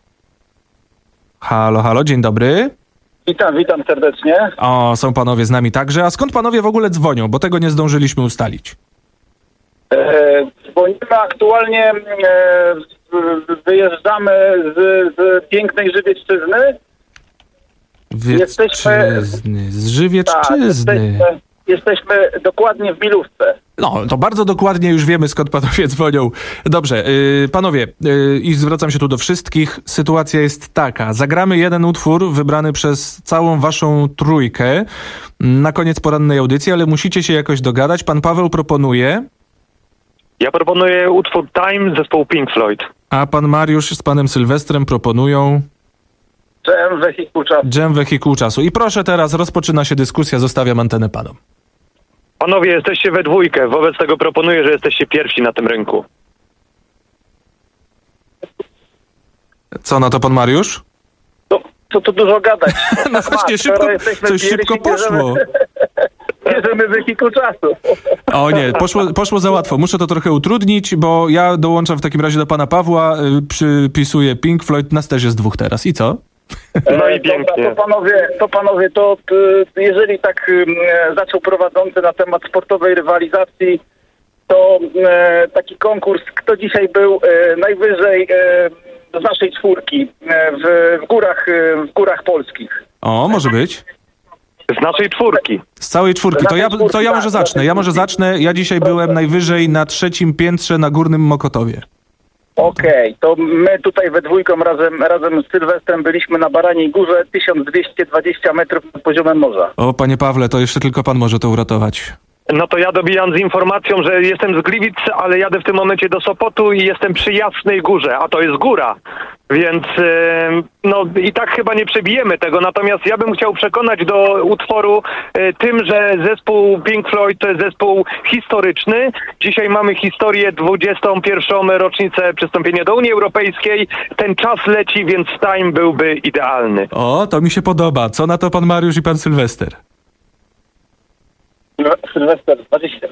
Speaker 4: Halo, halo, dzień dobry.
Speaker 15: Witam, witam serdecznie.
Speaker 4: O, są panowie z nami także. A skąd panowie w ogóle dzwonią? Bo tego nie zdążyliśmy ustalić.
Speaker 15: E, Dzwonimy aktualnie, e, wyjeżdżamy z, z pięknej Żywiecczyzny.
Speaker 4: Wietczyzny, z Żywiecczyzny.
Speaker 15: Tak, jesteśmy, jesteśmy dokładnie w Milówce.
Speaker 4: No, to bardzo dokładnie już wiemy, skąd panowie dzwonią. Dobrze, yy, panowie, yy, i zwracam się tu do wszystkich. Sytuacja jest taka. Zagramy jeden utwór wybrany przez całą waszą trójkę na koniec porannej audycji, ale musicie się jakoś dogadać. Pan Paweł proponuje...
Speaker 15: Ja proponuję utwór Time zespołu Pink Floyd.
Speaker 4: A pan Mariusz z panem Sylwestrem proponują...
Speaker 15: Jam Wehikuł Czasu.
Speaker 4: Jam Wehikuł Czasu. I proszę teraz, rozpoczyna się dyskusja, zostawiam antenę panom.
Speaker 15: Panowie, jesteście we dwójkę, wobec tego proponuję, że jesteście pierwsi na tym rynku.
Speaker 4: Co na to pan Mariusz?
Speaker 15: No, co tu dużo gadać.
Speaker 4: No właśnie, szybko, coś szybko poszło.
Speaker 15: Bierzemy Wehikuł Czasu.
Speaker 4: O nie, poszło, poszło za łatwo. Muszę to trochę utrudnić, bo ja dołączam w takim razie do pana Pawła, y, przypisuję Pink Floyd, nas też jest dwóch teraz. I co?
Speaker 15: No i pięknie. To panowie, to, panowie, to jeżeli tak e, zaczął prowadzący na temat sportowej rywalizacji, to e, taki konkurs, kto dzisiaj był e, najwyżej e, z naszej czwórki e, w, w, górach, e, w górach polskich.
Speaker 4: O, może być.
Speaker 15: Z naszej czwórki.
Speaker 4: Z całej czwórki. To ja, to ja może zacznę. Ja może zacznę. Ja dzisiaj byłem najwyżej na trzecim piętrze na Górnym Mokotowie.
Speaker 15: Okej, okay, to my tutaj we dwójką razem, razem z Sylwestrem byliśmy na Baraniej Górze, tysiąc dwieście dwadzieścia metrów nad poziomem morza.
Speaker 4: O, panie Pawle, to jeszcze tylko pan może to uratować.
Speaker 15: No to ja dobijam z informacją, że jestem z Gliwic, ale jadę w tym momencie do Sopotu i jestem przy Jasnej Górze, a to jest góra. Więc yy, no i tak chyba nie przebijemy tego, natomiast ja bym chciał przekonać do utworu yy, tym, że zespół Pink Floyd to jest zespół historyczny. Dzisiaj mamy historię dwudziestą pierwszą rocznicę przystąpienia do Unii Europejskiej. Ten czas leci, więc Time byłby idealny.
Speaker 4: O, to mi się podoba. Co na to pan Mariusz i pan Sylwester?
Speaker 15: Sylwester dwadzieścia.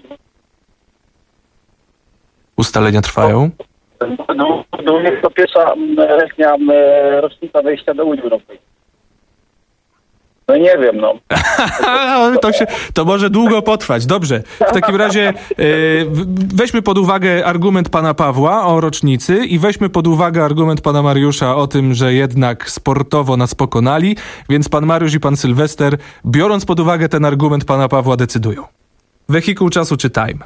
Speaker 4: Ustalenia trwają.
Speaker 15: No, no jest to pierwsza letnia rocznica wejścia do Unii Europejskiej. No nie wiem, no.
Speaker 4: to, się, to może długo potrwać. Dobrze. W takim razie yy, weźmy pod uwagę argument pana Pawła o rocznicy i weźmy pod uwagę argument pana Mariusza o tym, że jednak sportowo nas pokonali, więc pan Mariusz i pan Sylwester, biorąc pod uwagę ten argument pana Pawła, decydują. Wehikuł Czasu czy Time?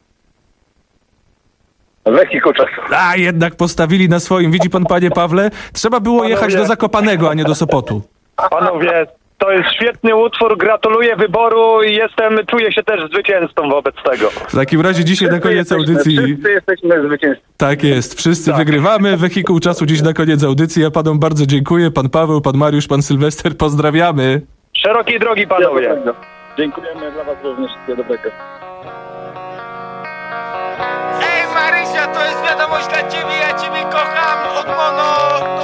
Speaker 15: Wehikuł Czasu.
Speaker 4: A, jednak postawili na swoim. Widzi pan, panie Pawle? Trzeba było
Speaker 15: Panowie...
Speaker 4: jechać do Zakopanego, a nie do Sopotu.
Speaker 15: Panowie, to jest świetny utwór, gratuluję wyboru i jestem, czuję się też zwycięzcą wobec tego.
Speaker 4: W takim razie dzisiaj
Speaker 15: wszyscy
Speaker 4: na koniec
Speaker 15: jesteśmy,
Speaker 4: audycji...
Speaker 15: Wszyscy jesteśmy zwycięzcą.
Speaker 4: Tak jest, wszyscy
Speaker 15: tak.
Speaker 4: wygrywamy. Wehikuł Czasu dziś na koniec audycji. Ja panom bardzo dziękuję. Pan Paweł, pan Mariusz, pan Sylwester, pozdrawiamy.
Speaker 15: Szerokiej drogi, panowie. Dziękujemy dla was również. Wszystkiego dobrego.
Speaker 16: Ej Marysia, to jest wiadomość dla ciebie, ja ciebie kocham od mono...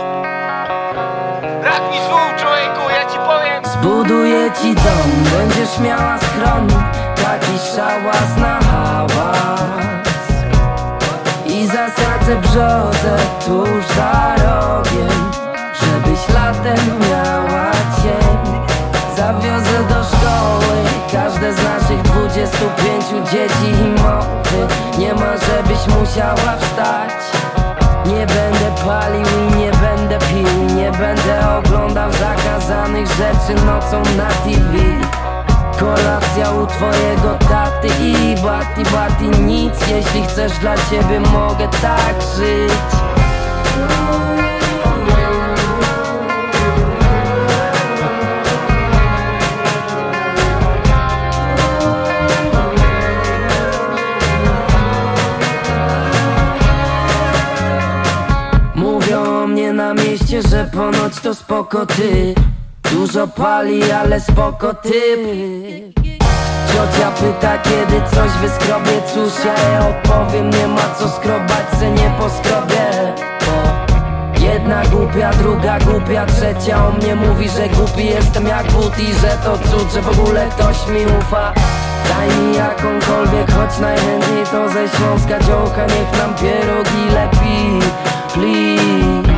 Speaker 16: Brak mi słów, człowieku, ja ci powiem.
Speaker 13: Zbuduję ci dom, będziesz miała schron, taki szałas na hałas. I zasadzę brzozę tuż za rogiem, żebyś latem miała cień. Zawiozę do szkoły każde z naszych dwudziestu pięciu dzieci i może nie ma, żebyś musiała wstać. Nie będę palił i nie będę pił, nie będę oglądał zakazanych rzeczy nocą na T V. Kolacja u twojego taty i bati bati nic. Jeśli chcesz, dla ciebie mogę tak żyć. Na mieście, że ponoć to spoko ty. Dużo pali, ale spoko typ. Ciocia pyta, kiedy coś wyskrobię. Cóż, ja jej odpowiem, nie ma co skrobać, se nie poskrobię. Bo jedna głupia, druga głupia, trzecia o mnie mówi, że głupi jestem jak but i że to cud, że w ogóle ktoś mi ufa. Daj mi jakąkolwiek, choć najchętniej to ze Śląska dziołcha. Niech nam pierogi lepi, please.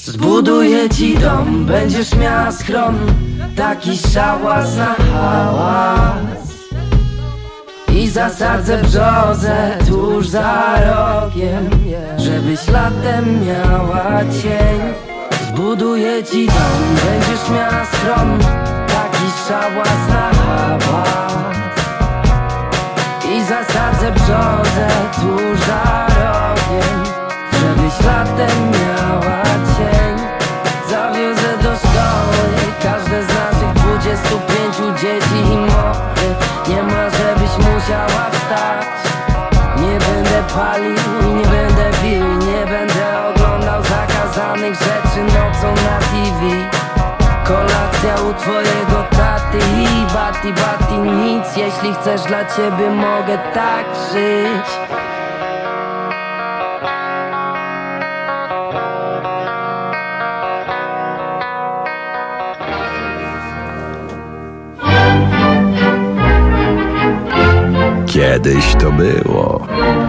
Speaker 13: Zbuduję ci dom, będziesz miała schron, taki szałas na hałas. I zasadzę brzozę tuż za rogiem, żebyś latem miała cień. Zbuduję ci dom, będziesz miała schron, taki szałas na hałas. I zasadzę brzozę tuż za rogiem, żebyś latem miała cień. Zawiozę do szkoły każde z naszych dwudziestu pięciu dzieci i mochy. Nie ma, żebyś musiała wstać. Nie będę palił i nie będę pił, nie będę oglądał zakazanych rzeczy nocą na T V. Kolacja u twojego taty i bati bati nic. Jeśli chcesz, dla ciebie mogę tak żyć.
Speaker 3: Kiedyś to było.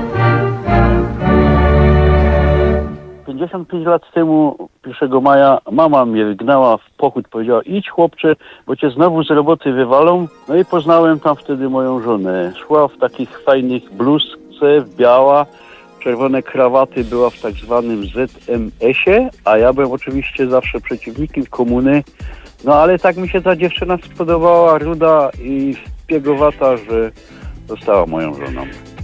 Speaker 2: pięćdziesiąt pięć lat temu, pierwszego maja, mama mnie wygnała w pochód. Powiedziała: idź chłopcze, bo cię znowu z roboty wywalą. No i poznałem tam wtedy moją żonę. Szła w takich fajnych bluzce, biała, czerwone krawaty, była w tak zwanym Z M S-ie, a ja byłem oczywiście zawsze przeciwnikiem komuny. No ale tak mi się ta dziewczyna spodobała, ruda i szpiegowata, że została moją żoną.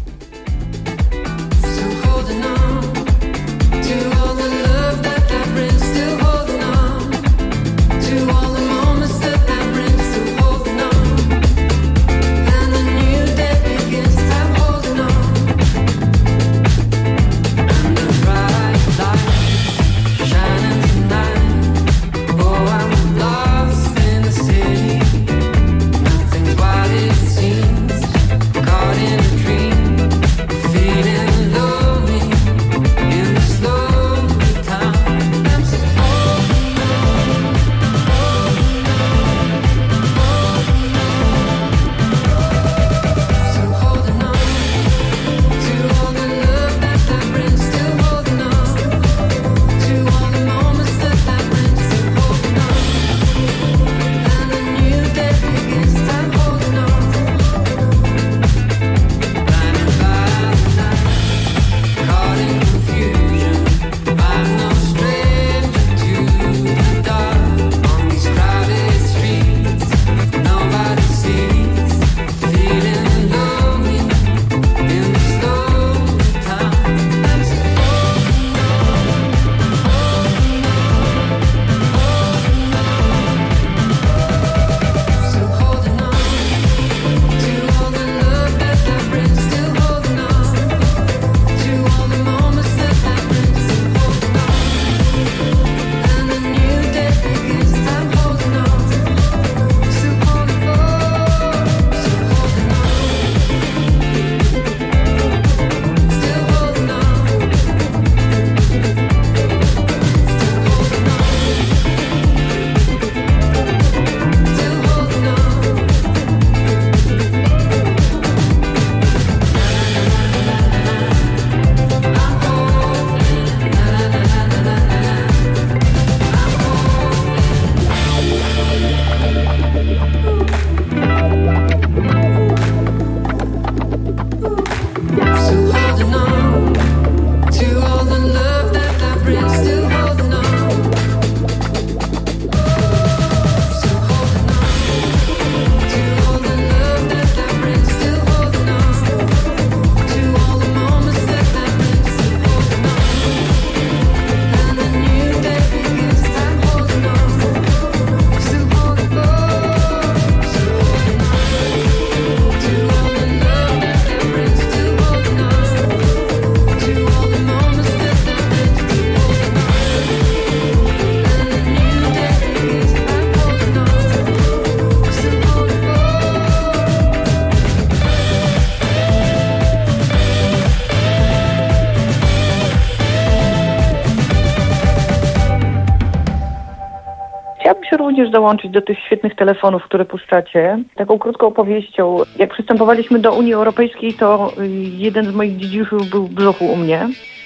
Speaker 17: również dołączyć do tych świetnych telefonów, które puszczacie. Taką krótką opowieścią. Jak przystępowaliśmy do Unii Europejskiej, to jeden z moich dziedziczów był w brzuchu u mnie.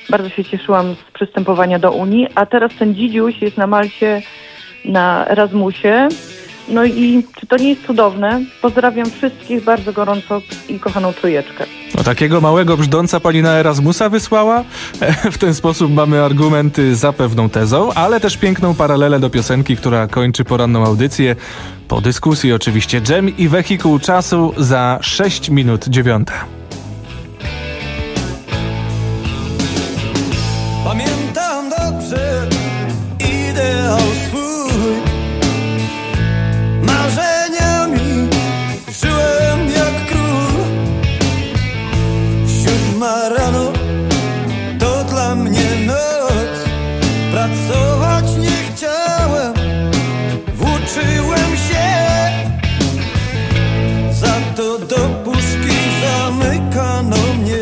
Speaker 17: Bardzo się cieszyłam z przystępowania do Unii, a teraz ten dzidziuś jest na Malcie, na Erasmusie. No i czy to nie jest cudowne? Pozdrawiam wszystkich bardzo gorąco i kochaną trójeczkę.
Speaker 4: No takiego małego brzdąca pani na Erasmusa wysłała? W ten sposób mamy argumenty za pewną tezą, ale też piękną paralelę do piosenki, która kończy poranną audycję. Po dyskusji oczywiście dżem i wehikuł czasu za sześć minut dziewiąta.
Speaker 6: Pamiętam dobrze ideał swój, marzeniami żyłem jak król. Siódma rano to dla mnie noc, pracować nie chciałem, włóczyłem się, za to do puszki zamykano mnie.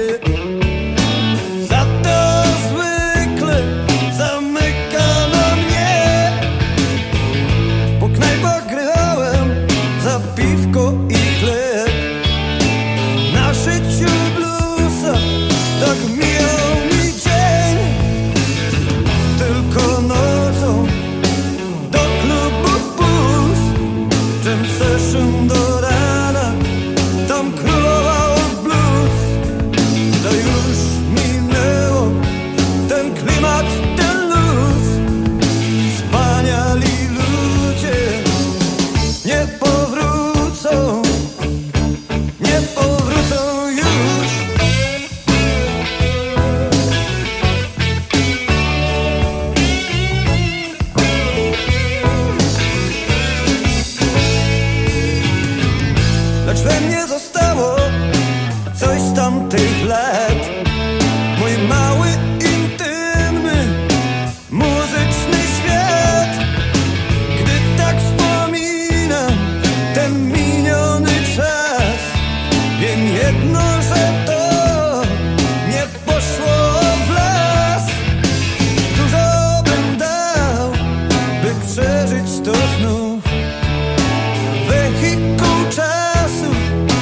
Speaker 6: Lecz we mnie zostało coś z tamtych lat. Mój mały, intymny, muzyczny świat. Gdy tak wspominam ten miniony czas, wiem jedno, że to nie poszło w las. Dużo bym dał, by przeżyć to znów. Wehikuł czasu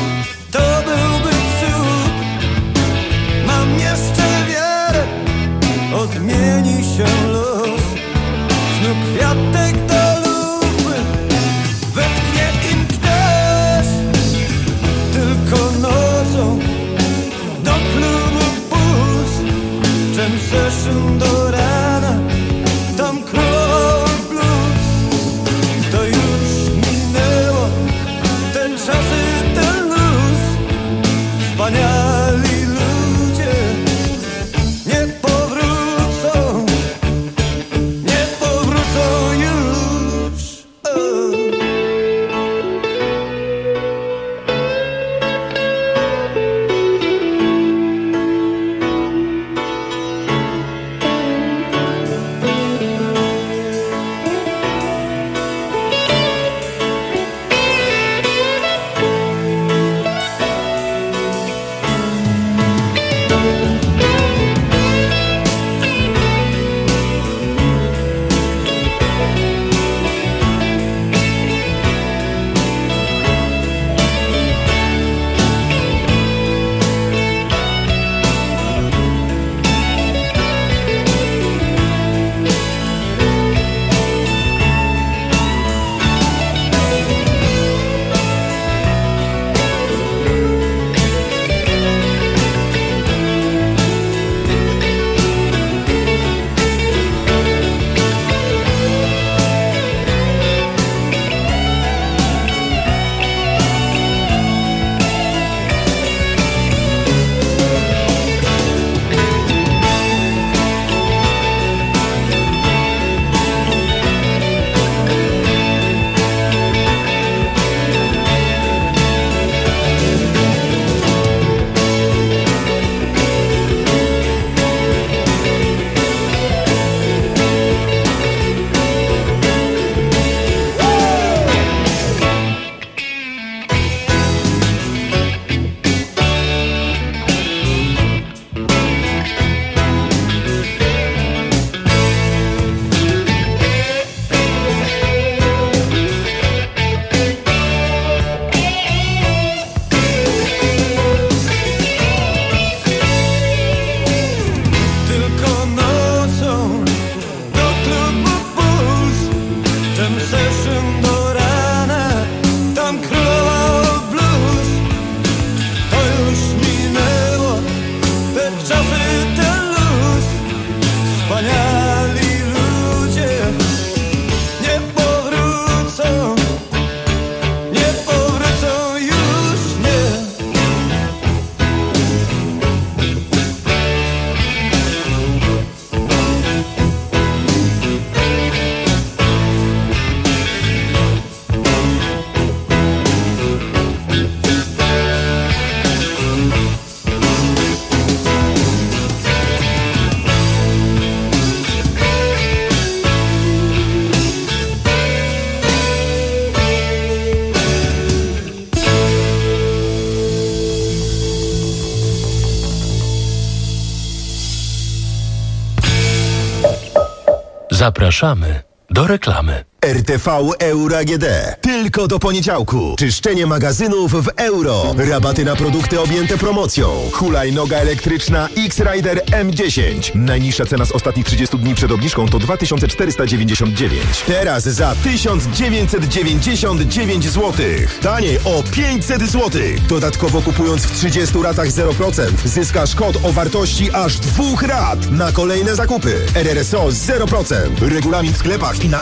Speaker 18: Zapraszamy do reklamy.
Speaker 19: R T V Euro A G D. Tylko do poniedziałku. Czyszczenie magazynów w euro. Rabaty na produkty objęte promocją. Hulajnoga elektryczna X-Rider M dziesięć. Najniższa cena z ostatnich trzydziestu dni przed obniżką to dwa tysiące czterysta dziewięćdziesiąt dziewięć. Teraz za tysiąc dziewięćset dziewięćdziesiąt dziewięć złotych. Taniej o pięćset złotych. Dodatkowo kupując w trzydziestu ratach zero procent zyskasz kod o wartości aż dwóch rat na kolejne zakupy. R R S O zero procent. Regulamin w sklepach i na